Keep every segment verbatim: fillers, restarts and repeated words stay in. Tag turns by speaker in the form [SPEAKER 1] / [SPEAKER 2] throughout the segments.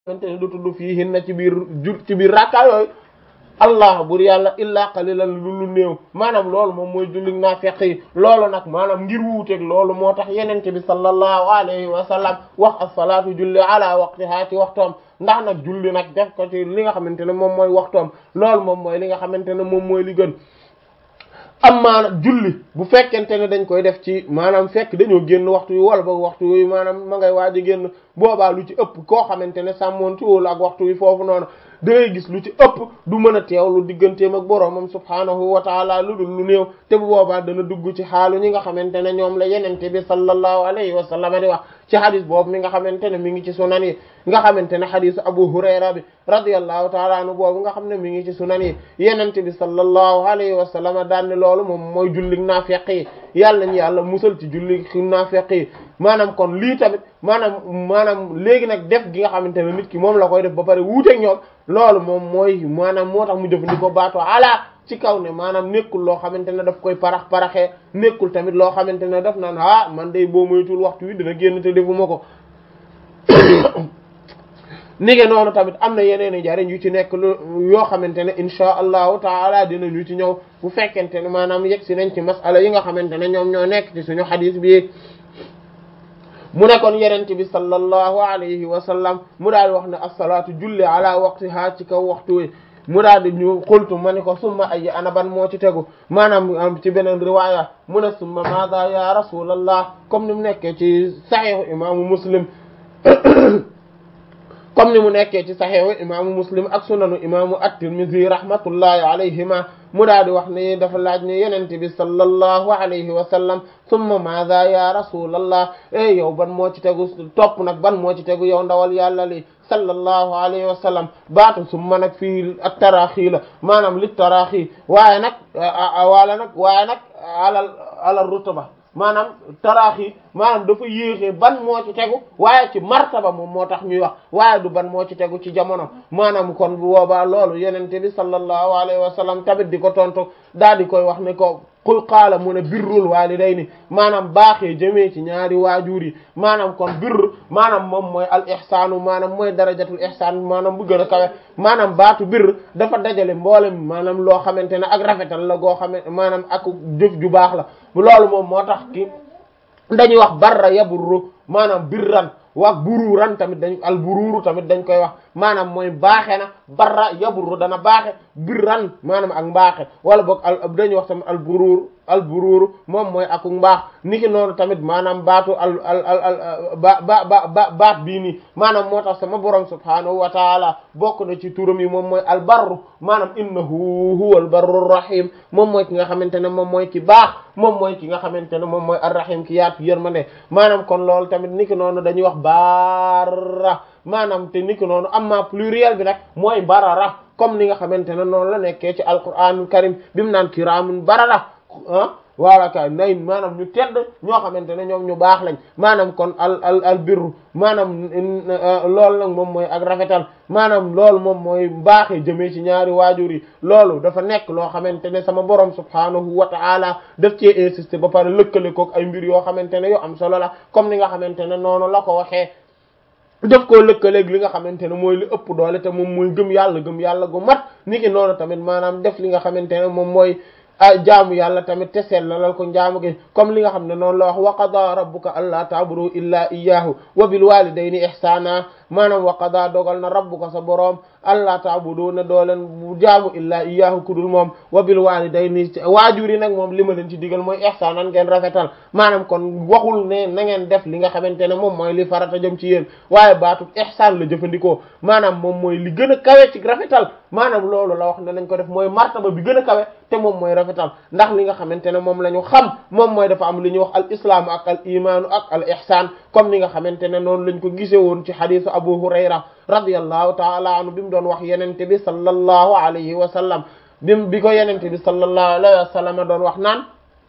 [SPEAKER 1] xamante ne du tudd fii hin na ci biir jul ci biir rakka yooyu allah bur yàlla illaa qalilan lu lu néew maanaam loolu moom mooy julli naafeq yi loolu nag maanaam ngir wuuteeg loolu moo tax yenente bi sallallahu alayhi wa sallam wax as-salaatu julli ala waqtiha ci waxtoom ndax nag julli nag def ko ci li nga xamante ne moom mooy waxtoom loolu moom mooy li nga xamante ne moom mooy li gën amma nag julli bu fekkente ne dañ koy def ci maanaam fekk dañoo génn waxtu wi wala ba waxtu wi maanaam ma ngay waaj a génn boobaa lu ci ëpp koo xamante ne sàmmoontuwul ak waxtu wi foofu noonu da ngay gis lu ci ëpp du mën a teewlu digganteem ak boroomam subhaanahu wa taala lu dul lu néew te bu boobaa dana dugg ci xaalu ñi nga xamante ne ñoom la yenente bi sallallahu alayhi wa sallam di wax ci xadis boobu mi nga xamante ne mi ngi ci sunan yi nga xamante ne xadisu Abu Hurayra bi radiyallahu taala anhu boobu nga xam ne mi ngi ci sunan yi yenente bi sallallahu alayhi wa sallam daan ne loolu moom mooy julli naafeq yi yàlla ñu yàlla musal ci julli naafeq yi maanaam kon lii tamit maanaam maanaam léegi nag def gi nga xamante ne nit ki moom la koy def ba pare wuuteeg ñoom loolu moom mooy maanaam moo tax mu jëfandikoo baatu ala ci kaw ne maanaam nekkul loo xamante ne daf koy parax paraxee nekkul tamit loo xamante ne daf naan ah man day boo moytul waxtu wi dina génn te defuma ko ni nge noonu tamit am na yeneen i jariñ yu ci nekk lu yoo xamante ne insha allahu taala dinañu ci ñëw bu fekkente ne maanaam yegg si nañ ci masala yi nga xamante ne ñoom ñoo nekk ci suñu xadis bi mu nekkoon yenente bi sallallahu alayhi wa sallam mu daal wax ne as-salaatu julli ala waqtiha ci kaw waxtu wi mu daal di ñu xultu ma ni ko summa ay ana ban moo ci tegu maanaam am ci beneen riwaaya mu ne summa maada ya rasulallah comme ni mu nekkee ci saxiixu imaamu muslim comme ni mu nekkee ci saxiixu imaamu muslim ak sunanu imaamu at-tirmidhi rahmatullahi alayhima mu daal di wax ne dafa laaj ne yenente bi sallallahu alayhi wa sallam summa maada ya rasulallah e yow ban moo ci tegu topp nag ban moo ci tegu yow ndawal yàlla li sallallahu alayhi wa sallam baatu summa nag fii ak taraaxi la maanaam li taraaxi waaye nag wala nag waaye nag alal alal rutba maanaam taraaxi maanaam dafa yéexee ban moo ci tegu waaye ci martaba moom moo tax ñuy wax waaye du ban moo ci tegu ci jamono maanaam kon bu boobaa loolu yenente bi sallallahu alayhi wa sallam tamit di ko tontu daal di koy wax ne ko qul qaala mu ne birrul waalidayni maanaam baaxee jëmee ci ñaari waajur yi maanaam kon birr maanaam moom mooy al ihsaanu maanaam mooy darajatul ihsaan maanaam bu gën a kawe maanaam baatu birr dafa dajale mboolem maanaam loo xamante ne ak rafetal la goo xame maanaam ak jëf ju baax la loolu moom moo tax ki dañuy wax barra yaburru maanaam birran wax buruuran tamit dañ al buruuru tamit dañ koy wax maanaam mooy baaxe na barra yaburru dana baaxe birran maanaam ak mbaaxe wala boog al dañuy wax tamit al buruur al buruuru moom mooy aku mbaax niki noonu tamit maanaam baatu al al al al ba ba ba baat bii nii maanaam moo tax sama borom subhaanahu wa taala bokk na ci turam yi moom mooy al barru maanaam innahu huwal barru rahim moom mooy ki nga xamante ne moom mooy ki baax moom mooy ki nga xamante ne moom mooy ar rahim ki yaatu yërmande maanaam kon loolu tamit niki noonu dañuy wax barra maanaam te niki noonu amma pluriel bi nag mooy barara comme ni nga xamante ne noonu la nekkee ci alquranul karim bi mu naan kiraamun barara ah waala kay nay maanaam ñu tedd ñoo xamante ne ñoom ñu baax lañ maanaam kon al al al birru maanaam loolu nag moom mooy ak rafetal maanaam loolu moom mooy baaxee jëmee ci ñaari waajur yi loolu dafa nekk loo xamante ne sama borom subhaanahu wa ta'ala daf cee insister ba pare lëkkale kook ay mbir yoo xamante ne yoo am solo la comme ni nga xamante ne noonu la ko waxee def koo lëkkaleeg li nga xamante ne mooy li ëpp doole te moom mooy gëm yàlla gëm yàlla gu mat niki noonu tamit maanaam def li nga xamante ne moom mooy ah jaamu yàlla tamit te sellalal ko njaamu gi comme li nga xam ne noonu la wax wa qadaa rabbuka allaa ta'budu illaa iyyaahu wa bil waalidayni ihsaana maanaam wa qadaa dogal na rabbuka sa boroom allaa ta'budu ne doo leen jaamu illaa iyyaahu kudul moom wa bil waalidayni waajur yi nag moom li ma leen ci digal mooy ihsaanan ngeen rafetal maanaam kon waxul ne na ngeen def li nga xamante ne moom mooy li farata jëm ci yéen waaye baatu ihsaan la jëfandikoo maanaam moom mooy li gën a kawe ci rafetal maanaam loolu la wax ne nañ ko def mooy martaba bi gën a kawe te moom mooy rafetal ndax li nga xamante ne moom la ñu xam moom mooy dafa am li ñuy wax al islaamu ak al imaanu ak al ihsaan comme ni nga xamante ne noonu lañ ko gisee woon ci xadiisu Abu Hurayra radiyallahu taala anhu bi mu doon wax yenente bi sallallahu alayhi wa sallam bi bi ko yenente bi sallallahu alayhi wa sallam doon wax naan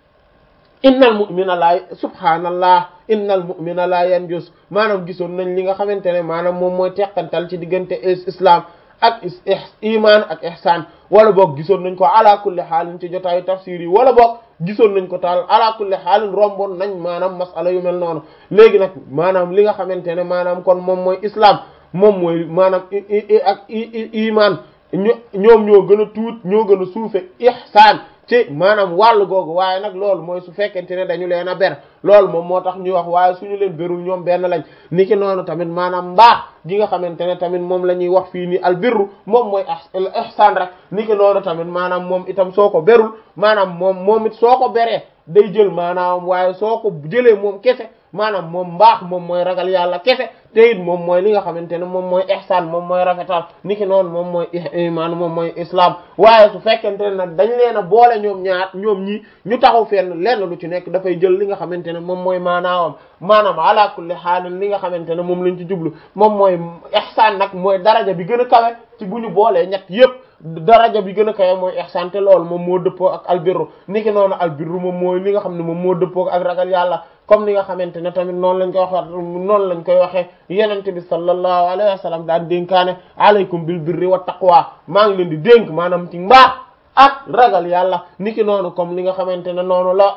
[SPEAKER 1] innal mu'mina la subhaanallah innal mu'mina la yanjus maanaam gisoon nañ li nga xamante ne maanaam moom mooy teqantal ci diggante islam ak iman ak ihsan wala boog gisoon nañ ko ala kulli xaalin ci jotaayu tafsir yi wala boog gisoon nañ ko taal ala kulli xaalin romboon nañ maanaam masala yu mel noonu léegi nag maanaam li nga xamante ne maanaam kon moom mooy islam moom mooy maanaam ak iman ñoom ñoo gën a tuut ñoo gën a suufe ihsaan ci maanaam wàllu googu waaye nag loolu mooy su fekkente ne dañu leen a ber loolu moom moo tax ñuy wax waaye suñu leen berul ñoom benn lañ niki noonu tamit maanaam mbaax gi nga xamante ne tamit moom la ñuy wax fii ni albirru moom mooy ihsaan rek niki noonu tamit maanaam moom itam soo ko berul maanaam moom moom it soo ko beree day jël maanaam waaye soo ko jëlee moom kese maanaam moom mbaax moom mooy ragal yàlla kese te it moom mooy li nga xamante ne moom mooy ihsaan moom mooy rafetal niki noonu moom mooy iman moom mooy islam waaye su fekkente ne nag dañ leen a boole ñoom ñaar ñoom ñi ñu taxaw fenn lenn lu ci nekk dafay jël li nga xamante ne moom mooy maanaawam maanaam ala kulli xaalin li nga xamante ne moom lañ ci jublu moom mooy ihsaan nag mooy daraja bi gën a kawe ci bu ñu boolee ñett yépp daraja bi gën a kawe mooy ihsaan te loolu moom moo dëppoo ak albirru niki noonu albirru moom mooy li nga xam ne moom moo dëppoo ak ragal yàlla comme ni nga xamante ne tamit noonu lañ koy wax noonu lañ koy waxee yenente bi sallallahu alayhi wa sallam daan dénkaane alaykum bil birri wa taqwa maa ngi leen di dénk maanaam ci mbaax ak ragal yàlla niki noonu comme li nga xamante ne noonu la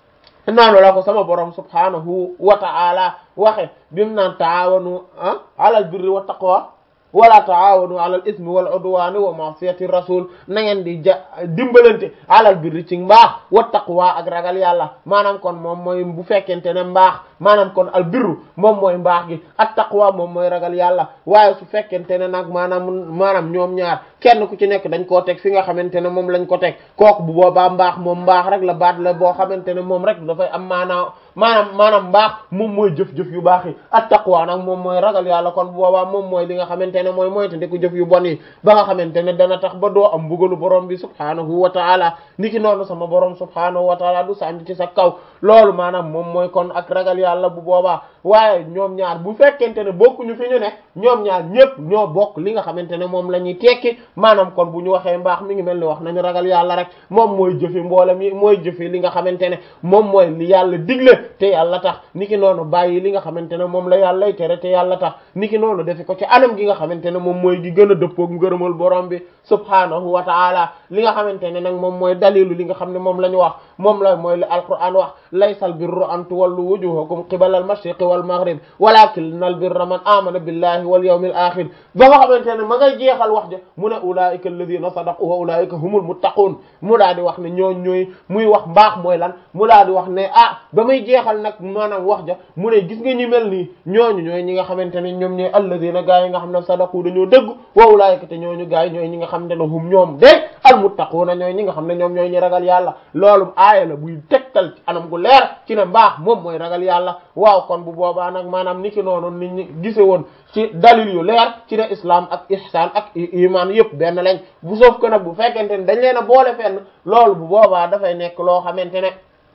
[SPEAKER 1] noonu la ko sama borom subhanahu wa ta'ala waxe bimu naan taawanu ah alal birri wa taqwa wala taawanu alal ismi wal udwani wa ma'siyati rasul na ngeen di ja dimbalante alal birri ci mbaax wa taqwa ak ragal yàlla maanaam kon moom mooy bu fekkente ne mbaax maanaam kon al birru moom mooy mbaax gi ak taqwa moom mooy ragal yàlla waaye su fekkente ne nag maanaam maanaam ñoom ñaar kenn ku ci nekk dañ koo teg fi nga xamante ne moom lañ ko teg kooku bu boobaa mbaax moom mbaax rek la baat la boo xamante ne moom rek dafay am maanaa maanaam maanaam mbaax moom mooy jëf-jëf yu baax yi ak taqwa nag moom mooy ragal yàlla kon bu boobaa moom mooy li nga xamante ne mooy mooy te ndiku jëf yu bon yi ba nga xamante ne dana tax ba doo am mbugalu borom bi subhaanahu wa taala niki noonu sama borom subhaanahu wa taala du sànni ci sa kaw loolu maanaam moom mooy kon ak ragal yàlla bu boobaa waaye ñoom ñaar bu fekkente ne bokkuñu fi ñu ne ñoom ñaar ñëpp ñoo bokk li nga xamante ne moom la ñuy tekki maanaam kon bu ñu waxee mbaax mi ngi mel ni wax nañu ragal yàlla rek moom mooy jëfi mboolem yi mooy jëfi li nga xamante ne moom mooy li yàlla digle te yàlla tax niki noonu bàyyi li nga xamante ne moom la yàllay tere te yàlla tax niki noonu defi ko ci anam gi nga xamante ne moom mooy gi gën a dëppoog ngërëmal borom bi subhaanahu wa ta'ala li nga xamante ne nag moom mooy dalilu li nga xam ne moom la ñu wax moom la mooy li alquran wax laysal birru an tuwallu wujuhakum qibala al mashriqi wal maghrib walakinnal birra man amana billahi wal yawmil akhir ba nga xamante ne ma ngay jeexal wax ja mu ne ulaika alladhina sadaqu wa ulaika humul muttaqun mu daa di wax ne ñooñ ñooy muy wax mbaax mooy lan mu daa di wax ne ah ba may jeexal nag maanaam wax ja mu ne gis nga ñi mel nii ñooñu ñooy ñi nga xamante ne ñoom ñooy alladhina gaa yi nga xam ne sadaqu dañoo dëgg wa ulaika te ñooñu gaa yi ñooy ñi nga xam ne hum ñoom de al muttaquna ñooy ñi nga xam ne ñoom ñooy ñi ragal yàlla loolu aaya la buy tegtal ci anam gu leer ci ne mbaax moom mooy ragal yàlla waaw kon bu boobaa nag maanaam niki noonu nit ñi gise woon ci dalil yu leer ci ne islam ak ihsan ak iman yëpp benn lañ bu soof ko nag bu fekkente ne dañ leen a boole fenn loolu bu boobaa dafay nekk loo xamante ne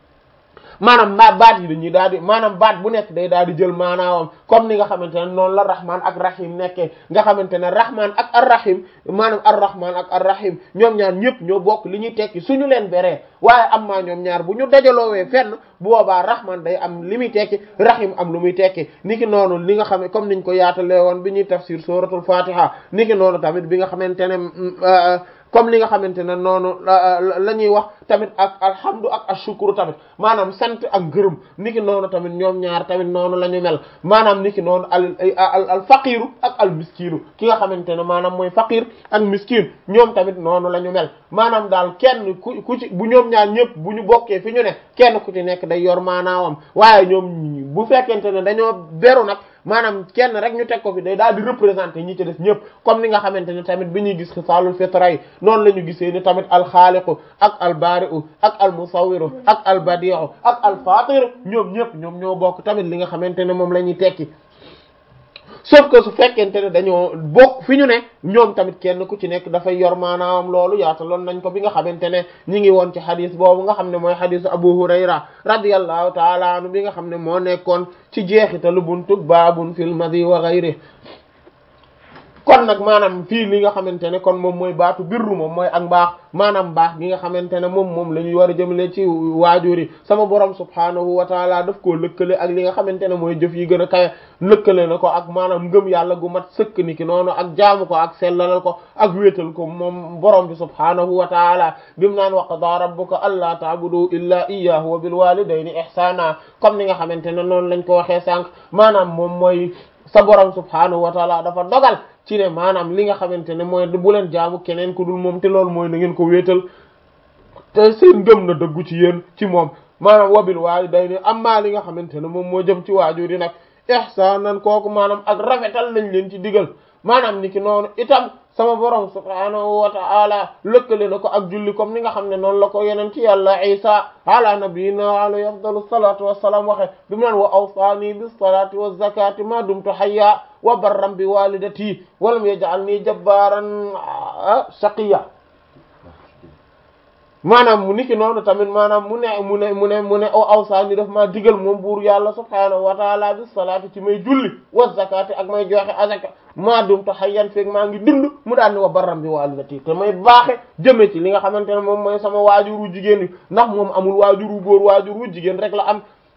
[SPEAKER 1] maanaam ma baat yi dañuy daal di maanaam baat bu nekk day daal di jël maanaawam comme ni nga xamante ne noonu la rahman ak rahim nekkee nga xamante ne rahman ak ar-rahim maanaam ar-rahman ak ar-rahim ñoom ñaar ñëpp ñoo bokk li ñuy tekki suñu leen beree waaye am maa ñoom ñaar bu ñu dajaloowee fenn bu boobaa rahman day am li muy tekki rahim am lu muy tekki niki noonu li nga xam ne comme niñ ko yaatalee woon bi ñuy tafsir suratul fatiha niki noonu tamit bi nga xamante ne comme li nga xamante ne noonu la ñuy wax tamit ak alhamdu ak ashukru tamit maanaam sant ak ngërëm niki noonu tamit ñoom ñaar tamit noonu la ñu mel maanaam niki noonu al al al faqiru ak al miskinu ki nga xamante ne maanaam mooy faqir ak miskin ñoom tamit noonu la ñu mel maanaam daal kenn ku ku ci bu ñoom ñaar ñëpp bu ñu bokkee fi ñu ne kenn ku ci nekk day yor maanaawam waaye ñoom bu fekkente ne dañoo beru nag maanaam kenn rek ñu teg ko fi day daal di représenter ñi ci des ñëpp comme ni nga xamante ne tamit bi ñuy gis xisaalul fitra yi noonu la ñu gisee ni tamit alxaaliqu ak albari'u ak almusawiru ak albadi'u ak alfatiru ñoom ñëpp ñoom ñoo bokk tamit li nga xamante ne moom la ñuy tekki sauf que su fekkente ne dañoo bokk fi ñu ne ñoom tamit kenn ku ci nekk dafay yor maanaam loolu yaataloon nañ ko bi nga xamante ne ñi ngi woon ci xadis boobu nga xam ne mooy xadisu Abu Hurayra radiyallahu taala anhu bi nga xam ne moo nekkoon ci jeexitalu buntu baabun fil madi wa ghayri kon nag maanaam fii li nga xamante ne kon moom mooy baatu birru moom mooy ak mbaax maanaam mbaax gi nga xamante ne moom moom la ñuy war a jëmale ci waajur yi sama borom subhaanahu wa taala daf koo lëkkale ak li nga xamante ne mooy jëf yi gën a kawe lëkkale na ko ak maanaam ngëm yàlla gu mat sëkk ni ki noonu ak jaamu ko ak sellalal ko ak wéetal ko moom borom bi subhaanahu wa taala bimu naan wa qadaa rabbuka allaa ta'budu illaa iyyaahu wa bil waalidayni ihsaana comme ni nga xamante ne noonu lañ ko waxee sànq maanaam moom mooy sa borom subhaanahu wa taala dafa dogal ci ne maanaam li nga xamante ne mooy bu leen jaamu keneen ku dul moom te loolu mooy na ngeen ko wéetal te seen gëm na dëggu ci yéen ci moom maanaam wabil waalidayni amma li nga xamante ne moom moo jëm ci waajur yi nag ihsaanan kooku maanaam ak rafetal lañ leen ci digal maanaam ni ki noonu itam sama borom subhaanahu wa ta'ala lëkkale na ko ak julli comme ni nga xam ne noonu la ko yeneen ci yàlla Isa ala nabiyina wa alayhi afdalu salatu wassalam waxe bi mu naan wa awsaani bis salati wa zakati ma dumtu hayya wa barram bi walidati wa lam yaj'alni jabbaran shaqiya maanaam mu niki noonu tamit maanaam mu ne mu ne mu ne mu ne aw awsaani daf maa digal moom buur yàlla subhaanahu wa taala bis salaati ci may julli wa zakati ak may joxe azaka maa dumtu hayyan feeg maa ngi dund mu daan ni wa barram bi walidati te may baaxe jëme ci li nga xamante ne moom mooy sama waajuru jigéen yi ndax moom amul waajuru góor waajuru jigéen rek la am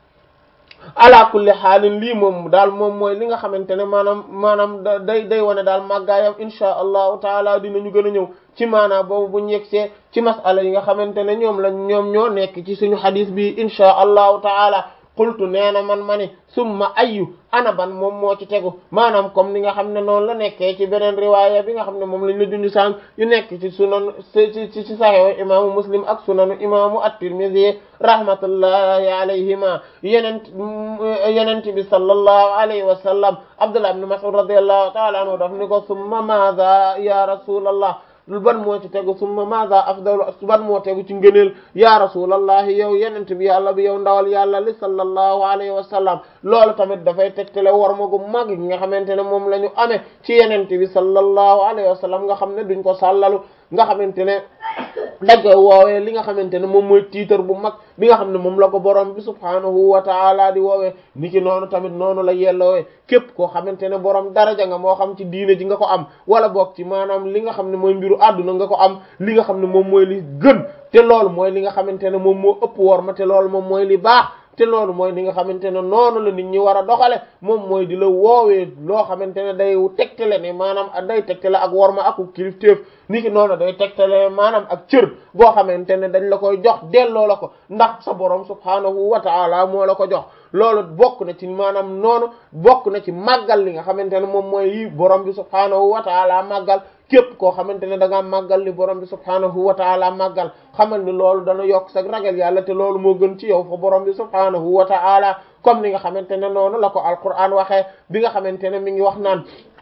[SPEAKER 1] ala kulli xaalin lii moom daal moom mooy li nga xamante ne maanaam maanaam day day wane daal màggaayam insha allahu taala dinañu gën a ñëw ci maanaa boobu bu ñu yegsee ci masala yi nga xamante ne ñoom lañ ñoom ñoo nekk ci suñu xadis bi insha allahu taala qultu nee na man ma ni summa ayyu ana ban moom moo ci tegu maanaam comme ni nga xam ne noonu la nekkee ci beneen riwaaya bi nga xam ne moom lañ la junj sànq yu nekk ci sunan ci ci ci saxiix imaamu muslim ak sunanu imaamu at-tirmidhi rahmatullahi alayhima yeneen yeneen bi sallallahu alayhi wa sallam abdullah ibn mas'ud radiyallahu ta'ala anhu daf ni ko summa maadha ya rasulallah ban moo ci tegu summa maadha afdalu ban moo tegu ci ngëneel ya rasulallahi yow yenent bi yàlla bi yow ndawal yàlla li sallallahu alayhi wa sallam loolu tamit dafay tegtale war ma gu mag gi nga xamante ne moom la ñu amee ci yenent bi sallallahu alayhi wa sallam nga xam ne duñ ko sàllalu nga xamante ne dañ koy woowee li nga xamante ne moom mooy tiitar bu mag bi nga xam ne moom la ko borom bi subhaanahu wa ta'ala di woowee niki noonu tamit noonu la yellowee képp koo xamante ne borom daraja nga moo xam ci diine ji nga ko am wala boog ci maanaam li nga xam ne mooy mbiru àdduna nga ko am li nga xam ne moom mooy li gën te loolu mooy li nga xamante ne moom moo ëpp wor ma te loolu moom mooy li baax te loolu mooy li nga xamante ne noonu la nit ñi war a doxale moom mooy di la woowee loo xamante ne day tegtale ne maanaam day tegtale ak worma ak kilifteef niki noonu day tegtale maanaam ak cër boo xamante ne dañ la koy jox delloo la ko ndax sa borom subhaanahu wa ta'ala moo la ko jox loolu bokk na ci maanaam noonu bokk na ci màggal li nga xamante ne moom mooy yi borom bi subhaanahu wa ta'ala màggal képp koo xamante ne da ngaa màggal li borom bi subhaanahu wa ta'ala màggal xamal ni loolu dana yokk sa ragal yàlla te loolu moo gën ci yow fa borom bi subhaanahu wa ta'ala comme ni nga xamante ne noonu la ko alquran waxee bi nga xamante ne mi ngi wax naan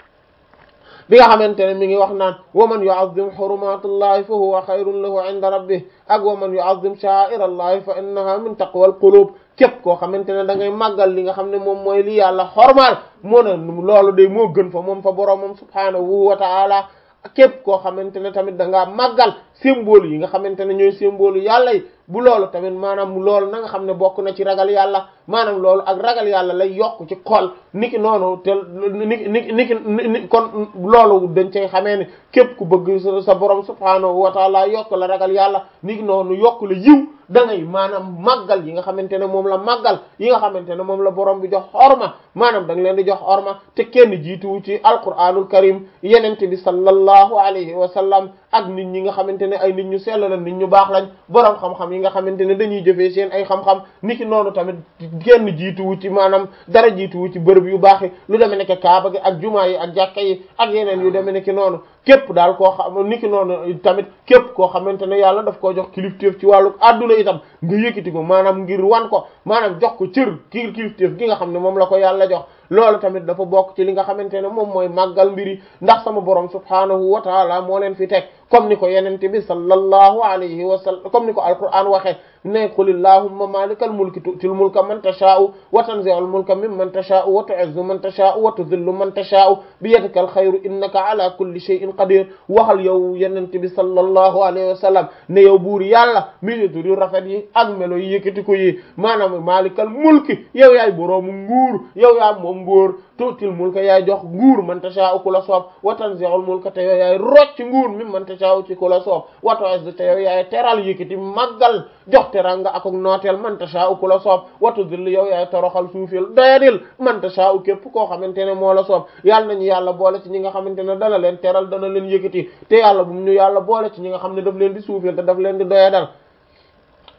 [SPEAKER 1] bi nga xamante ne mi ngi wax naan wa man yu'azzim hurumatullahi fa huwa khayrun lahu 'inda rabbih ak wa man yu'azzim sha'irallahi fa innaha min taqwal qulub képp koo xamante ne da ngay màggal li nga xam ne moom mooy li yàlla xormaal moo ne loolu day moo gën fa moom fa boromam subhaanahu wa ta'ala képp koo xamante ne tamit da ngaa màggal symbole yi nga xamante ne ñooy symbole yàlla yi bu loolu tamit maanaam loolu na nga xam ne bokk na ci ragal yàlla maanaam loolu ak ragal yàlla lay yokk ci xol niki noonu te niki niki niki kon loolu dañ cay xamee ne képp ku bëgg sa borom subhaanahu wa taala yokk la ragal yàlla niki noonu yokk la yiw da ngay maanaam màggal yi nga xamante ne moom la màggal yi nga xamante ne moom la borom bi jox orma maanaam da nga leen di jox orma te kenn jiituwu ci alquranul karim yenente bi sallallahu alayhi wa sallam ak nit ñi nga xamante ne ay nit ñu sell la nit ñu baax lañ borom xam-xam yi nga xamante ne dañuy jëfee seen ay xam-xam niki noonu tamit kenn jiituwu ci maanaam dara jiituwu ci bërëb yu baax yi lu demee nekk kaaba gi ak jumaa yi ak jàkka yi ak yeneen yu demee nekk noonu képp daal koo xam niki noonu tamit képp koo xamante ne yàlla daf koo jox kilifteef ci wàllu adduna itam nga yëkkati ko maanaam ngir wan ko maanaam jox ko cër ki kilifteef gi nga xam ne moom la ko yàlla jox loolu tamit dafa bokk ci li nga xamante ne moom mooy màggal mbiri ndax sama borom subhaanahu wa taala moo leen fi teg comme ni ko yenente bi sallallahu alayhi wa sallam comme ni ko alquran waxee ne qul illahumma malikal mulki tu'til mulka man tasha'u wa tanzi'ul mulka mimman tasha'u wa tu'izzu man tasha'u wa tudhillu man tasha'u bi yadikal khayru innaka ala kulli shay'in qadir waxal yow yenente bi sallallahu alayhi wa sallam ne yow buur yàlla mi tur yu rafet yi ak melo yi yëkkati ko yi maanaam malikal mulki yow yaay boroomu nguur yow yaa moom nguur tuutil mulka yaay jox nguur man tasha'u ku la soob wa tanzi'ul mulka te yow yaay rocc nguur mi man tasha'u ci ku la soob wa tu'izzu te yow yaay teral yëkkati màggal jox teranga ak ak nooteel man tasha'u ku la soob wa tudhillu yow yaay toroxal suufil doyadil man tasha'u képp koo xamante ne moo la soob yàlla nañu yàlla boole ci ñi nga xamante ne dana leen teral dana leen yëkkati te yàlla bu ñu yàlla boole ci ñi nga xam ne daf leen di suufil te daf leen di doyadal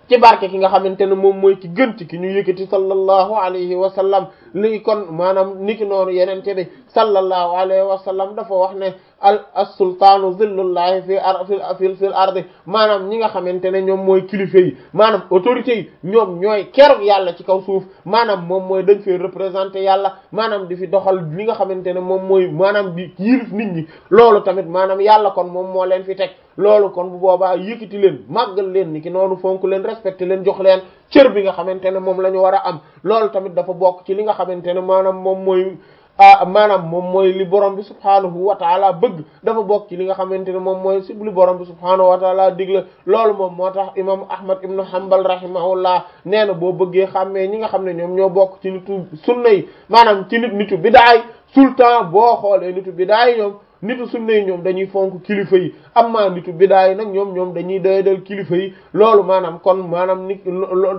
[SPEAKER 1] ci barke ki nga xamante ne moom mooy ki gën ci ki ñu yëkkati sallallahu alayhi wa sallam lii kon maanaam niki noonu yenente bi sallallahu alayhi wa sallam dafa wax ne al as-sultaanu zillullahi fi ar fi fil ardi maanaam ñi nga xamante ne ñoom mooy kilifa yi maanaam autorités yi ñoom ñooy keroog yàlla ci kaw suuf maanaam moom mooy dañ fay représenter yàlla maanaam di fi doxal li nga xamante ne moom mooy maanaam di yilif nit ñi loolu tamit maanaam yàlla kon moom moo leen fi teg loolu kon bu boobaa yëkkati leen màggal leen ni ki noonu fonk leen respecté leen jox leen cër bi nga xamante ne moom la ñu war a am loolu tamit dafa bokk ci li nga xamante ne maanaam moom mooy ah maanaam moom mooy li borom bi subhaanahu wa taala bëgg dafa bokk ci li nga xamante ne moom mooy si li borom bi subhaanahu wa taala digle loolu moom moo tax imam ahmad ibnu hanbal rahimahullah nee na boo bëggee xàmmee ñi nga xam ne ñoom ñoo bokk ci nitu sunna yi maanaam ci nit nitu bidaay sultan boo xoolee nitu bidaay ñoom nitu sunna yi ñoom dañuy fonk kilifa yi amma nitu bidaa yi nag ñoom ñoom dañuy doyadal kilifa yi loolu maanaam kon maanaam ni loo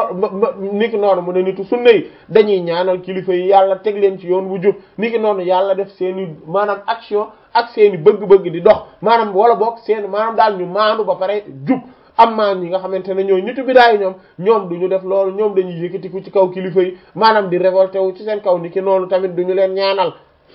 [SPEAKER 1] niki noonu mu ne nitu sunna yi dañuy ñaanal kilifa yi yàlla teg leen ci yoon bu jub niki noonu yàlla def seeni maanaam action ak seeni bëgg-bëgg di dox maanaam wala boog seeni maanaam daal ñu maandu ba pare jub amma ñi nga xamante ne ñooy nitu bidaa yi ñoom ñoom du ñu def loolu ñoom dañuy yëkkatiku ci kaw kilifa yi maanaam di révolté wu ci seen kaw niki noonu tamit du ñu leen ñaanal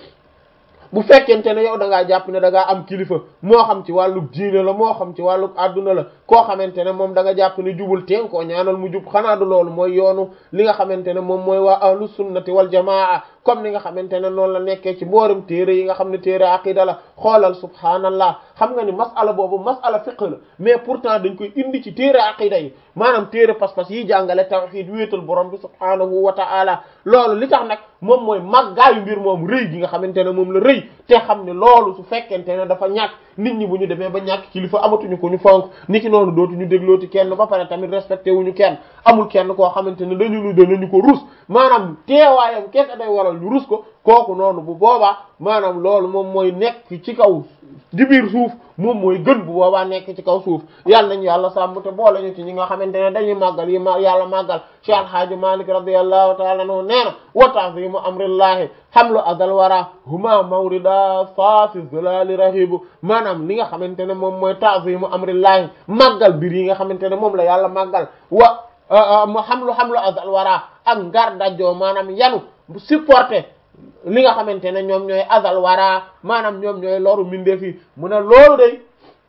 [SPEAKER 1] bu fekkente ne yow da ngaa jàpp ne da ngaa am kilifa moo xam ci wàllu diine la moo xam ci wàllu adduna la koo xamante ne moom da nga jàpp ne jubul teen koo ñaanal mu jub xanaa du loolu mooy yoonu li nga xamante ne moom mooy waa ahlu sunnati wal jamaa comme ni nga xamante ne noonu la nekkee ci mboolem téere yi nga xam ne téere aqida la xoolal subhaanallah xam nga ni masala boobu masala fiqh la mais pourtant dañ koy indi ci téere aqida yi maanaam téere pas-pas yi jàngale tawhid wéetal borom bi subhaanahu wa ta'ala loolu li tax nag moom mooy màggaayu mbir moom rëy gi nga xamante ne moom la rëy te xam ne loolu su fekkente ne dafa ñàkk nit ñi bu ñu demee ba ñàkk kilifa amatuñu ko ñu fonk nit ki noonu dootuñu déglooti kenn ba pare tamit respecté wuñu kenn amul kenn koo xamante ne dañu nu danañu ko rus maanaam teewaayam kese day waral ñu rus ko kooku noonu bu boobaa maanaam loolu moom mooy nekk ci kaw di biir suuf moom mooy gën bu boobaa nekk ci kaw suuf yàlla nañu yàlla sàmm te boole ñu ci ñi nga xamante ne dañuy màggal yi ma yàlla màggal Cheikh Al Hadji Malick radiyallahu ta'ala anhu nee na wa ta'zimu amrillahi hamlu adal wara huma mawrida faafi zilali rahibu maanaam li nga xamante ne moom mooy ta'zimu amrillahi màggal biir yi nga xamante ne moom la yàlla màggal wa mu hamlu hamlu adal wara ak ngar dajjoo maanaam yanu bu supporté li nga xamante ne ñoom ñooy azal wara maanaam ñoom ñooy loru mindeef yi mu ne loolu day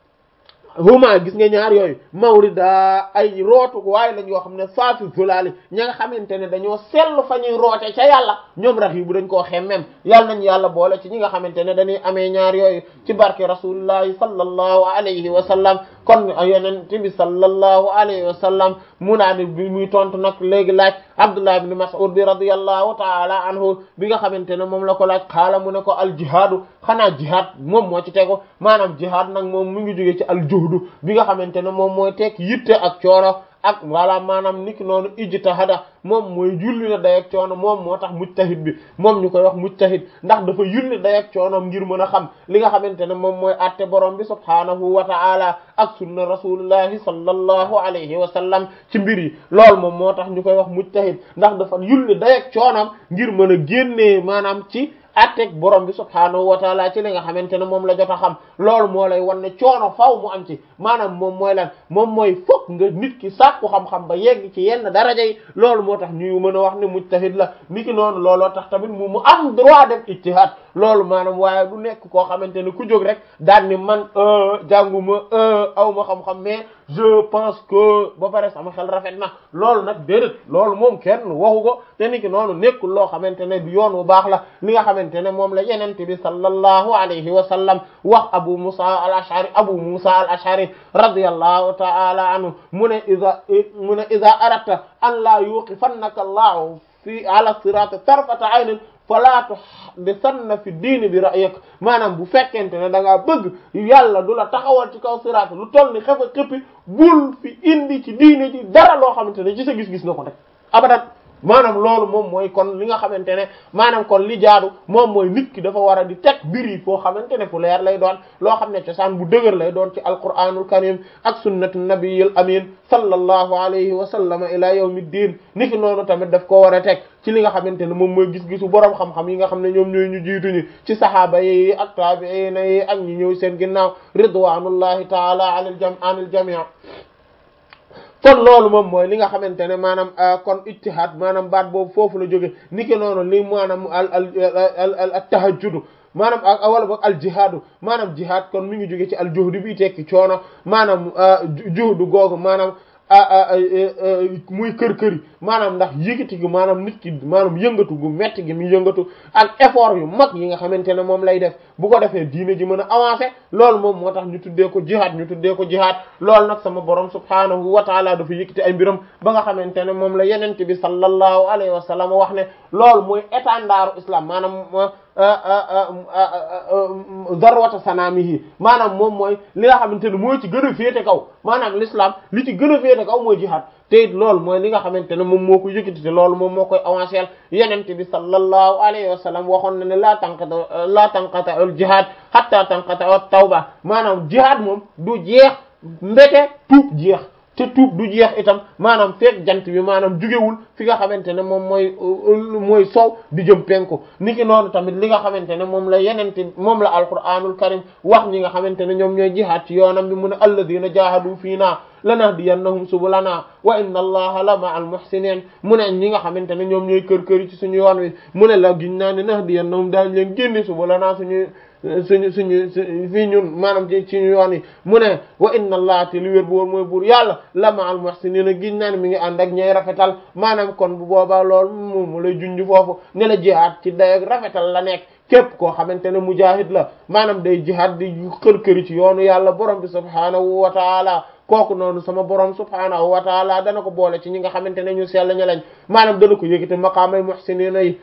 [SPEAKER 1] huma gis nga ñaar yooyu mawrida ay rootu waaye lañ yoo xam ne saafi zulaali ña nga xamante ne dañoo sell fa ñuy roote ca yàlla ñoom rax yi bu dañ koo xemmem yàlla nañ yàlla boole ci ñi nga xamante ne dañuy amee ñaar yooyu ci barke rasulillahi sallallahu alayhi wa sallam kon yonent bi sallallahu alayhi wa sallam mu naa ni bi muy tontu nag léegi laaj Abdullah ibn Mas'ud bi radiyallahu ta'ala anhu bi nga xamante ne moom la ko laaj xaala mu ne ko al jihaadu xanaa jihaad moom moo ci tegu maanaam jihaad nag moom mu ngi jóge ci al juhdu bi nga xamante ne moom mooy tekk yitte ak coono ak wala maanaam niki noonu ijtihada moom mooy yulli na day ak coono moom moo tax mujtahid bi moom ñu koy wax mujtahid ndax dafa yulli day ak coono ngir mën a xam li nga xamante ne moom mooy atte borom bi subhaanahu wa ta'ala ak sunna rasulillahi sallallahu alayhi wa sallam ci mbir yi loolu moom moo tax ñu koy wax mujtahid ndax dafa yulli day ak coonam ngir mën a génnee maanaam ci atteg borom bi subhaanahu wa taala ci li nga xamante ne moom la jot a xam loolu moo lay wan ne coono faw mu am ci maanaam moom mooy lan moom mooy fokk nga nit ki sàkku xam-xam ba yegg ci yenn daraja yi loolu moo tax ñu mën a wax ne mujtahid la ni ki noonu looloo tax tamit mu mu am droit def ijtihad loolu maanaam waaye du nekk koo xamante ne ku jóg rek daan ni man jànguma aw ma xam-xam mais je pense que ba pare sama xel rafet na loolu nag déedéet loolu moom kenn waxu ko te ni ki noonu nekkul loo xamante ne du yoon wu baax la li nga xamante ne moom la yenente bi sallallahu alayhi wa sallam wax abu musa al ashari abu musa al ashari radiyallahu ta'ala anhu mu ne iza mu ne iza arata an la yuqifannaka allahu fi ala sirati tarfata aynin fala tuhdisanna fi diini bi ra'yak maanaam bu fekkente ne da ngaa bëgg yàlla du la taxawal ci kaw siraat lu toll ni xefa xëppi bul fi indi ci diine ci dara loo xamante ne ci sa gis-gis nga ko rek abadan maanaam loolu moom mooy kon li nga xamante ne maanaam kon li jaadu moom mooy nit ki dafa war a di teg mbir yi foo xamante ne fu leer lay doon loo xam ne cosaan bu dëgër lay doon ci alquranul karim ak sunnatu nabiyil amin sallallahu alayhi wa sallam ila yawmiddin ni ki noonu tamit daf ko war a teg ci li nga xamante ne moom mooy gis-gisu boroom xam-xam yi nga xam ne ñoom ñooy ñu jiituñu ci sahaaba yi ak taabiina yi ak ñi ñëw seen ginnaaw ridwanullahi taala anil jam anil jami' kon loolu moom mooy li nga xamante ne maanaam kon ijtihaad maanaam baat boobu foofu la jóge niki noonu li maanaam al al al al tahajjudu maanaam ak wala boog al jihaadu maanaam jihaad kon mi ngi jóge ci al juhdu bi tekki coono maanaam juhdu googu maanaam muy kër-këri maanaam ndax yëkkati gi maanaam nit ki maanaam yëngatu gu metti gi muy yëngatu ak effort yu mag yi nga xamante ne moom lay def bu ko defee diine ji mën a avancer loolu moom moo tax ñu tuddee ko jihaad ñu tuddee ko jihaad loolu nag sama borom subhaanahu wa taala dafa yëkkati ay mbiram ba nga xamante ne moom la yenente bi sallallahu alayhi wa sallam wax ne loolu mooy étendard islam maanaam zarwata sanamihi maanaam moom mooy li nga xamante ne mooy ci gën a féete kaw maanaam l'islam li ci gën a féete kaw mooy jihaad te it loolu mooy li nga xamante ne moom moo ko yëkkati te loolu moom moo koy avancer yenente bi sallallahu alayhi wa sallam waxoon na ne laa tanqata laa tanqata al jihaad hatta tanqata at tawba maanaam jihaad moom du jeex mbete tuub jeex te tuub du jeex itam maanaam fekk jant bi maanaam jugewul fi nga xamante ne moom mooy mooy sow di jëm penku niki noonu tamit li nga xamante ne moom la yenente moom la alquranul karim wax ñi nga xamante ne ñoom ñooy jihaad ci yoonam bi mu ne alladina jahadu fiina lanahdiyannahum subulana wa inna allaha la ma'al muhsinin mu ne ñi nga xamante ne ñoom ñooy kër kër yi ci suñu yoon wi mu ne la giñ naa ne nahdiyannahum daañu leen génne subulana suñu suñu suñu fii ñun maanaam ci ci yoon yi mu ne wa inna allaha te li wér bu woon mooy buur yàlla la ma'al muhsinin giñ naa ne mi ngi ànd ak ñay rafetal maanaam kon bu boobaa lool moom mu lay junj foofu ne la jihaad ci day rafetal la nekk képp koo xamante ne mujahid la maanaam day jihaad di kër këri ci yoonu yàlla borom bi subhaanahu wa taala kooku noonu sama borom subhaanahu wa taala dana ko boole ci ñi nga xamante ne ñu sell ña lañ maanaam dana ko yëkkati maqaamay muhsinina yi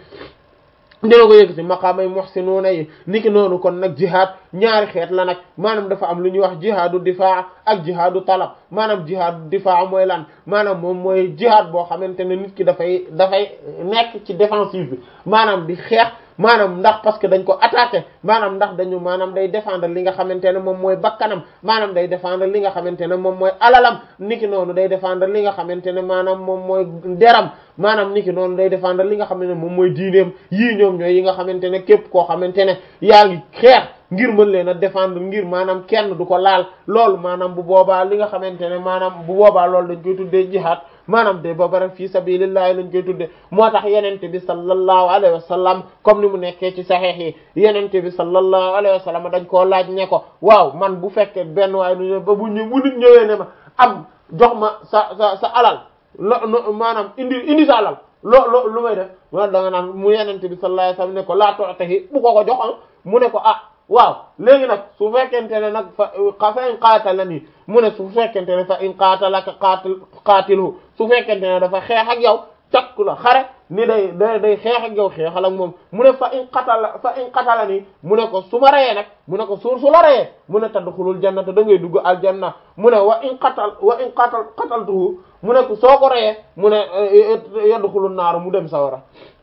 [SPEAKER 1] dina ko yëkkati maqaamay muhsinuna yi niki noonu kon nag jihaad ñaari xeet la nag maanaam dafa am lu ñuy wax jihaadu difaa ak jihaadu talab maanaam jihaadu difaa mooy lan maanaam moom mooy jihaad boo xamante ne nit ki dafay dafay nekk ci défensive bi maanaam di xeex maanaam ndax parce que dañ ko attaqué maanaam ndax dañu maanaam day défendre li nga xamante ne moom mooy bakkanam maanaam day défendre li nga xamante ne moom mooy alalam niki noonu day défendre li nga xamante ne maanaam moom mooy deram maanaam niki noonu day défendre li nga xam ne moom mooy diineem yii ñoom ñooy yi nga xamante ne képp koo xamante ne yaa ngi xeex ngir mën leen a défendre ngir maanaam kenn du ko laal loolu maanaam bu boobaa li nga xamante ne maanaam bu boobaa loolu dañ koy tuddee jihaad maanaam de ba bara fii sabilillahi lañ koy tudde moo tax yenente bi sallallahu alayhi wa sallam comme ni mu nekkee ci saxiix yi yenente bi sallallahu alayhi wa sallam dañ koo laaj ne ko waaw man bu fekkee benn waaye nu ba bu ñu bu nit ñëwee ne ma am jox ma sa sa sa alal lo maanaam indi indi sa alal loo loo lu may def ma da nga naan mu yenente bi sallallahu alayhi wa sallam ne ko laa tu'tihi bu ko ko jox mu ne ko ah waaw léegi nag su fekkente ne nag fa fa in qaatalani mu ne su fekkente ne fa in qaatalaka qaatil qaatilhu su fekkente ne dafa xeex ak yow cakk la xare ni day day day xeex ak yow xeexal ak moom mu ne fa in qatala fa in qatalani mu ne ko su ma reyee nag mu ne ko su su la reyee mu ne tadxulul jannata da ngay dugg aljanna mu ne wa in qatal wa in qatal qataltuhu mu ne ko soo ko reyee mu ne yadxulun naar mu dem sawara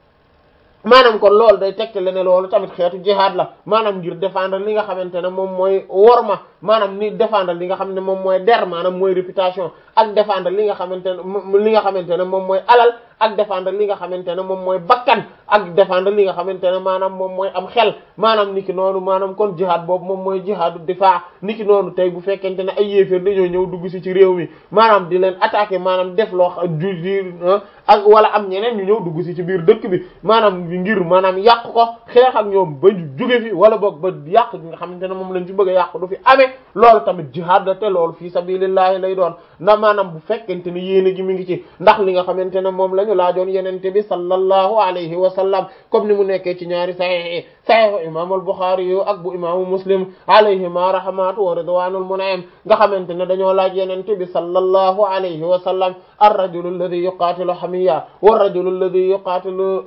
[SPEAKER 1] maanaam kon loolu day tegtale ne loolu tamit xeetu jihaad la maanaam ngir défendre li nga xamante ne moom mooy worma maanaam ni défendre li nga xam ne moom mooy der maanaam mooy réputation ak défendre li nga xamante ne li nga xamante ne moom mooy alal ak défendre li nga xamante ne moom mooy bakkan ak défendre li nga xamante ne maanaam moom mooy am xel maanaam niki noonu maanaam kon jihaad boobu moom mooy jihaadu difaa niki noonu tey bu fekkente ne ay yéeféer dañoo ñëw dugg si ci réew mi maanaam di leen attaquer maanaam def loo ju ak wala am ñeneen ñu ñëw dugg si ci biir dëkk bi maanaam ngir maanaam yàq ko xeex ak ñoom ba jóge fi wala boog ba yàq gi nga xamante ne moom lañ ci bëgg a yàq du fi amee loolu tamit jihaad la te loolu fii sabilillahi lay doon ndax maanaam bu fekkente ne yéene gi mi ngi ci ndax li nga xamante ne moom lañu laajoon yenente bi sallallahu alayhi wa sallam comme ni mu nekkee ci ñaari sahih sahih imam al-Bukhari yu ak bu imaamu Muslim alayhima rahmatu wa ridwanul mun'im nga xamante ne dañoo laaj yenente bi sallallahu alayhi wa sallam ar-rajulu alladhi yuqatilu hamiya war-rajulu alladhi yuqatilu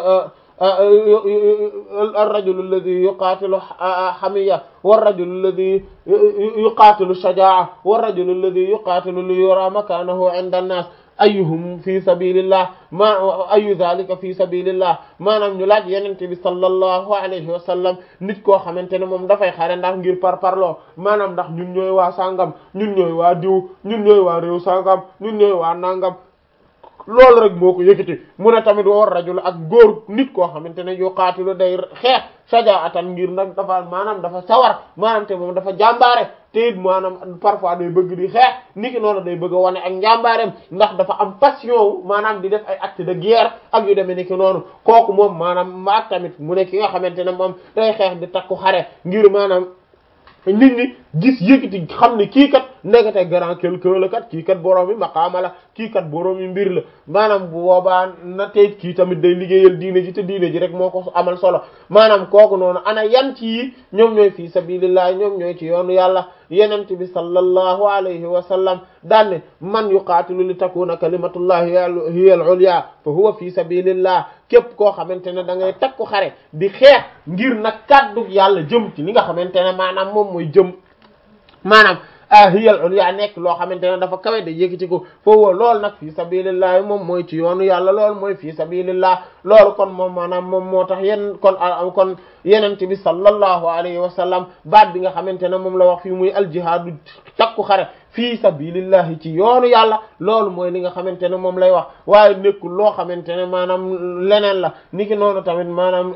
[SPEAKER 1] الرجل الذي يقاتل حمية والرجل الذي يقاتل شجاعة والرجل الذي يقاتل ليرى مكانه عند الناس أيهم في سبيل الله ما أي ذلك في سبيل الله maanaam ñu laaj yenente bi sallallahu alayhi wa sallam nit koo xamante ne moom dafay xare ndax ngir par parloo maanaam ndax ñun ñooy waa sangam ñun ñooy waa diw ñun ñooy waa réew sangam ñun ñooy waa nangam loolu rek moo ko yëkkati mu ne tamit war rajul ak góor nit koo xamante ne yu qaatilu day xeex shajaatan ngir nag dafa maanaam dafa sawar maanaam te moom dafa jàmbaare te it maanaam parfois day bëgg di xeex niki noonu day bëgg a wane ak njàmbaareem ndax dafa am passion wu maanaam di def ay acte de guerre ak yu demee niki noonu kooku moom maanaam maag tamit mu ne ki nga xamante ne moom day xeex di takku xare ngir maanaam nit ñi gis yëkkati xam ne kii kat ndekete grand quelqu'un la kat kii kat borom bi maqaama la kii kat borom yi mbir la maanaam bu boobaa na tey kii tamit day liggéeyal diine ji te diine ji rek moo ko amal solo maanaam kooku noonu ana yan ci yi ñoom ñooy fii sabilillah ñoom ñooy ci yoonu yàlla yenent bi sallallahu alayhi wa sallam daanne man yuqaatilu li takuna kalimatullahi hiya al-ulya fa huwa fi sabilillah képp koo xamante ne da ngay takku xare di xeex ngir nag kàddu yàlla jëm ci li nga xamante ne maanaam moom mooy jëm maanaam hiyal ulya nekk loo xamante ne dafa kawe de yëkkati ko foofu loolu nag fii sabilillah moom mooy ci yoonu yàlla loolu mooy fii sabilillah loolu kon moom maanaam moom moo tax yéen kon kon yenente bi sallallahu alayhi wa sallam baat bi nga xamante ne moom la wax fii muy aljihaadu takku xare fii sabilillahi ci yoonu yàlla loolu mooy li nga xamante ne moom lay wax waaye nekkul loo xamante ne maanaam leneen la niki noonu tamit maanaam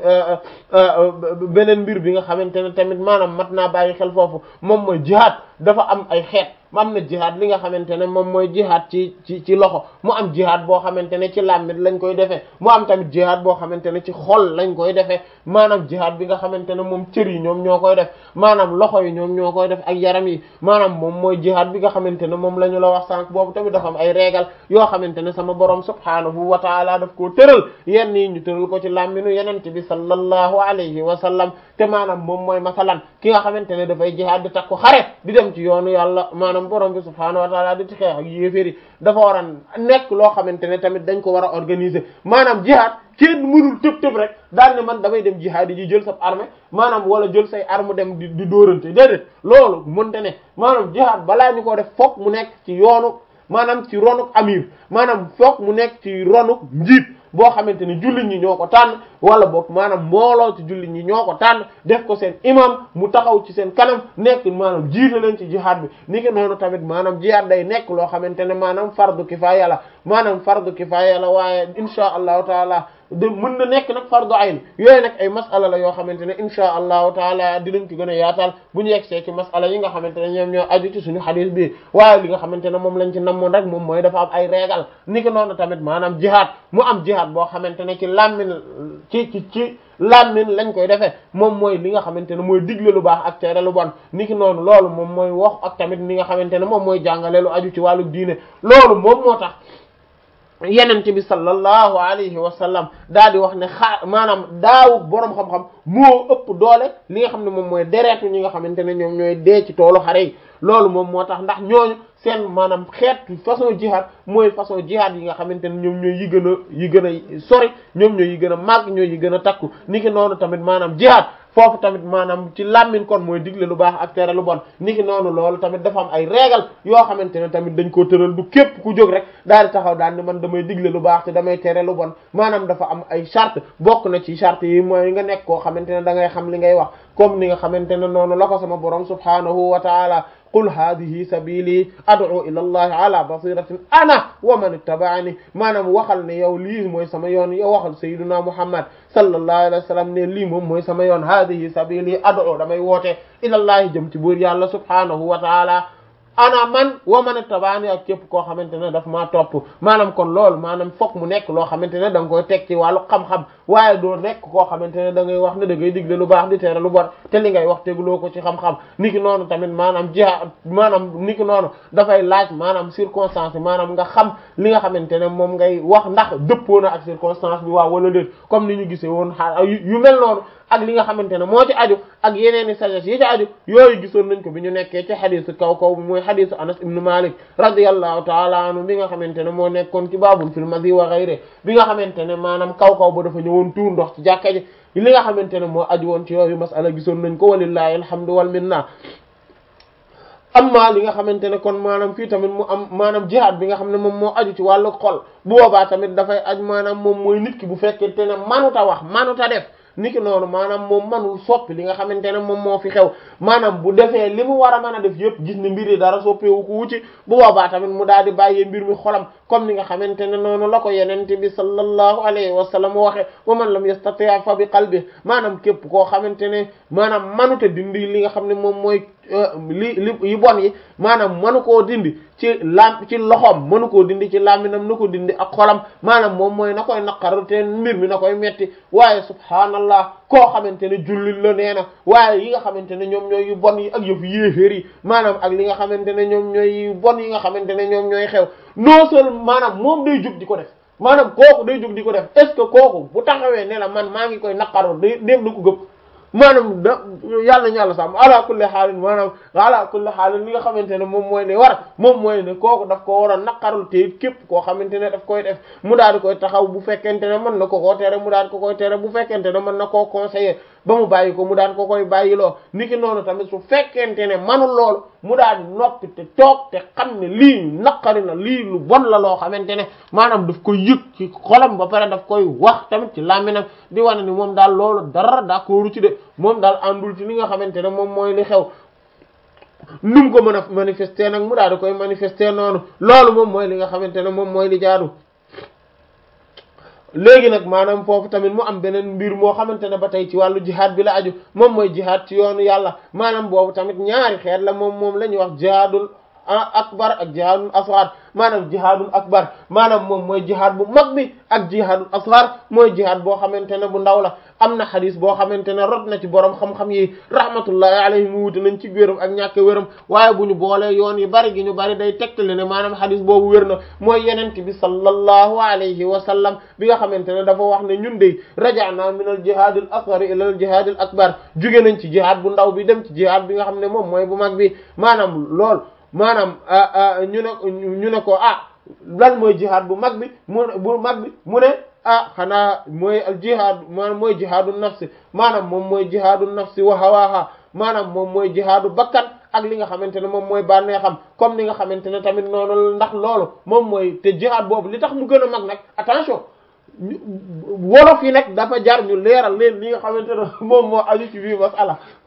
[SPEAKER 1] beneen mbir bi nga xamante ne tamit maanaam mat naa bàyyi xel foofu moom mooy jihaad dafa am ay xeet am na jihaad li nga xamante ne moom mooy jihaad ci ci ci loxo mu am jihaad boo xamante ne ci làmmit lañ koy defee mu am tamit jihaad boo xamante ne ci xol lañ koy defee maanaam jihaad bi nga xamante ne moom cër yi ñoom ñoo koy def maanaam loxo yi ñoom ñoo koy def ak yaram yi maanaam moom mooy jihaad bi nga xamante ne moom la ñu la wax sànq boobu tamit dafa am ay régal yoo xamante ne sama borom subhaanahu wa taala daf koo tëral yenn yi ñu tëral ko ci làmminu yenente bi sallallahu alayhi wa sallam te maanaam moom mooy masalan ki nga xamante ne dafay jihaad di takku xare di dem ci yoonu yàlla maanaam borom bi subhaanahu wa taala di ci xeex ak yéeféeri dafa war a nekk loo xamante ne tamit dañ ko war a organiser maanaam jihaad kenn mënul tëb tëb rek daal ne man damay dem jihaad yi ji jël sa armée maanaam wala jël say arme dem di di dóorante déedéet loolu mënte ne maanaam jihaad balaa ñu ko def fokk mu nekk ci yoonu maanaam ci ronuk amir maanaam fokk mu nekk ci ronuk njiit boo xamante ne jullit ñi ñoo ko tànn wala boog maanaam mbooloo ci jullit ñi ñoo ko tànn def ko seen imam mu taxaw ci seen kanam nekk maanaam jiite leen ci jihaad bi ni ki noonu tamit maanaam jihaad day nekk loo xamante ne maanaam fardu kifaaya la maanaam fardu kifaaya la waaye insha allahu taala de mën na nekk nag fardu ayn yooyu nag ay masala la yoo xamante ne insha allahu taala dinañ ko gën a yaatal bu ñu yegsee ci masala yi nga xamante ne ñoom ñoo aju ci suñu xadis bi waaye li nga xamante ne moom lañ ci namoon rek moom mooy dafa am ay régal ni ki noonu tamit maanaam jihaad mu am jihaad boo xamante ne ci làmmin ci ci ci làmmin lañ koy defee moom mooy li nga xamante ne mooy digle lu baax ak tere lu bon ni ki noonu loolu moom mooy wax ak tamit li nga xamante ne moom mooy jàngale lu aju ci wàllu diine loolu moom moo tax yenente bi sallallahu alayhi wa sallam daal di wax ne xaa maanaam daawu boroom xam-xam moo ëpp doole li nga xam ne moom mooy deretu ñi nga xamante ne ñoom ñooy dee ci toolu xare yi loolu moom moo tax ndax ñooñu seen maanaam xeet façon jihad mooy façon jihad yi nga xamante ne ñoom ñooy yi gën a yi gën a sori ñoom ñooy yi gën a màgg ñooy yi gën a takku niki noonu tamit maanaam jihad foofu tamit maanaam ci làmmin kon mooy digle lu baax ak tere lu bon niki noonu loolu tamit dafa am ay régal yoo xamante ne tamit dañ koo tëral du képp ku jóg rek daal di taxaw daal ni man damay digle lu baax te damay tere lu bon maanaam dafa am ay charte bokk na ci charte yi mooy nga nekk koo xamante ne da ngay xam li ngay wax comme ni nga xamante ne noonu la ko sama borom subhanahu wa taala qul hadihi sabili ad'u ila allahi ala basiratin ana wa man ittaba'ani maanaam waxal ne yow lii mooy sama yoon yow waxal sayyiduna muhammad sallallahu alayhi wa sallam ne lii moom mooy sama yoon hadihi sabili ad'u damay woote ila allahi jëm ci buur yàlla subhanahu wa ta'ala ana man wa man ittaba'ani ak képp koo xamante ne daf maa topp maanaam kon loolu maanaam fokk mu nekk loo xamante ne da nga koy teg ci wàllu xam-xam waaye doo nekk koo xamante ne da ngay wax ne da ngay digle lu baax di tere lu bon te li ngay wax teguloo ko ci xam-xam niki noonu tamit maanaam jihaad maanaam niki noonu dafay laaj maanaam circonstance maanaam nga xam li nga xamante ne moom ngay wax ndax dëppoo na ak circonstance bi waaw wala déet comme ni ñu gisee woon xaar yu mel noonu ak li nga xamante ne moo ci aju ak yeneen i sagesse yi ci aju yooyu gisoon nañ ko bi ñu nekkee ci xadisu kaw kaw mooy xadisu Anas ibn Malik radiyallahu ta'ala anhu bi nga xamante ne moo nekkoon ci baabul fil madhi wa ghayri bi nga xamante ne maanaam kaw kaw ba dafa ñëwoon tuur ndox ci jàkka ji li nga xamante ne moo aju woon ci yooyu masala gisoon nañ ko walillahi alhamdu wal minna amma li nga xamante ne kon maanaam fii tamit mu am maanaam jihaad bi nga xam ne moom moo aju ci wàllu xol bu boobaa tamit dafay aju maanaam moom mooy nit ki bu fekkente ne manuta wax manuta def niki noonu maanaam moom manul soppi li nga xamante ne moom moo fi xew maanaam bu defee li mu war a mën a def yëpp gis ne mbir yi dara soppeewu ko wuci bu boobaa tamit mu daal di bàyyee mbir mi xolam comme ni nga xamante ne noonu la ko yenente bi sallallahu alayhi wa sallam waxe wa man lam yastati' fa bi qalbi maanaam képp koo xamante ne maanaam manuta dindi li nga xam ne moom mooy li li yu bon yi maanaam manu koo dindi ci lam ci loxoom mënu koo dindi ci làmminam na ko dindi ak xolam maanaam moom mooy na koy naqaru te mbir mi na koy metti waaye subhaanallah koo xamante ne jullit la nee na waaye yi nga xamante ne ñoom ñooy yu bon yi ak yëfu yéeféer yi maanaam ak li nga xamante ne ñoom ñooy yu bon yi nga xamante ne ñoom ñooy xew non seulement maanaam moom day jug di ko def maanaam kooku day jug di ko def est ce que kooku bu taxawee ne la man maa ngi koy naqaru day def na ko gëm maanaam da yàlla ñu yàlla sàmm ala kulli xaalin maanaam ala kulli xaalin li nga xamante ne moom mooy li war moom mooy ne kooku daf ko war a naqarul te képp koo xamante ne daf koy def mu daal di koy taxaw bu fekkente ne mën na ko koo tere mu daal di ko koy tere bu fekkente ne mën na koo conseiller ba mu bàyyi ko mu daal ko koy bàyyiloo niki noonu tamit su fekkente ne manul loolu mu daal di noppi te toog te xam ne lii naqari na lii lu bon la loo xamante ne maanaam daf koy yëg ci xolam ba pare daf koy wax tamit ci làmminam di wane ni moom daal loolu dara d'accordu ci de moom daal àndul ci li nga xamante ne moom mooy li xew num ko mën a manifester nag mu daal di koy manifester noonu loolu moom mooy li nga xamante ne moom mooy li jaadu léegi nag maanaam foofu tamit mu am beneen mbir moo xamante ne ba tey ci wàllu jihaad bi la aju moom mooy jihaad ci yoonu yàlla maanaam boobu tamit ñaari xeet la moom moom la ñuy wax jihaadul akbar ak jihaadul asghar maanaam jihaadul akbar maanaam moom mooy jihaad bu mag bi ak jihaadul asghar mooy jihaad boo xamante ne bu ndaw la am na xadis boo xamante ne rot na ci borom xam-xam yi rahmatullahi alayhi mu wuute nañ ci wéram ak ñàkk wéram waaye bu ñu boolee yoon yi bari gi ñu bari day tegtale ne maanaam xadis boobu wér na mooy yenente bi sallallahu alayhi wa sallam bi nga xamante ne dafa wax ne ñun de raja'na min al jihaad al asghar ila al jihaad al akbar jóge nañ ci jihaad bu ndaw bi dem ci jihaad bi nga xam ne moom mooy bu mag bi maanaam lool maanaam ñu ne ñu ne ko ah lan mooy jihaad bu mag bi mu bu mag bi mu ne ah xanaa mooy al jihaad maanaam mooy jihaadu nafsi maanaam moom mooy jihaadu nafsi wa hawaaha maanaam moom mooy jihaadu bakkan ak li nga xamante ne moom mooy bànneexam comme ni nga xamante ne tamit noonu ndax loolu moom mooy te jihaad boobu li tax mu gën a mag nag attention wolof yi nag dafa jar ñu leeral leen li nga xamante ne moom moo aju ci bii masala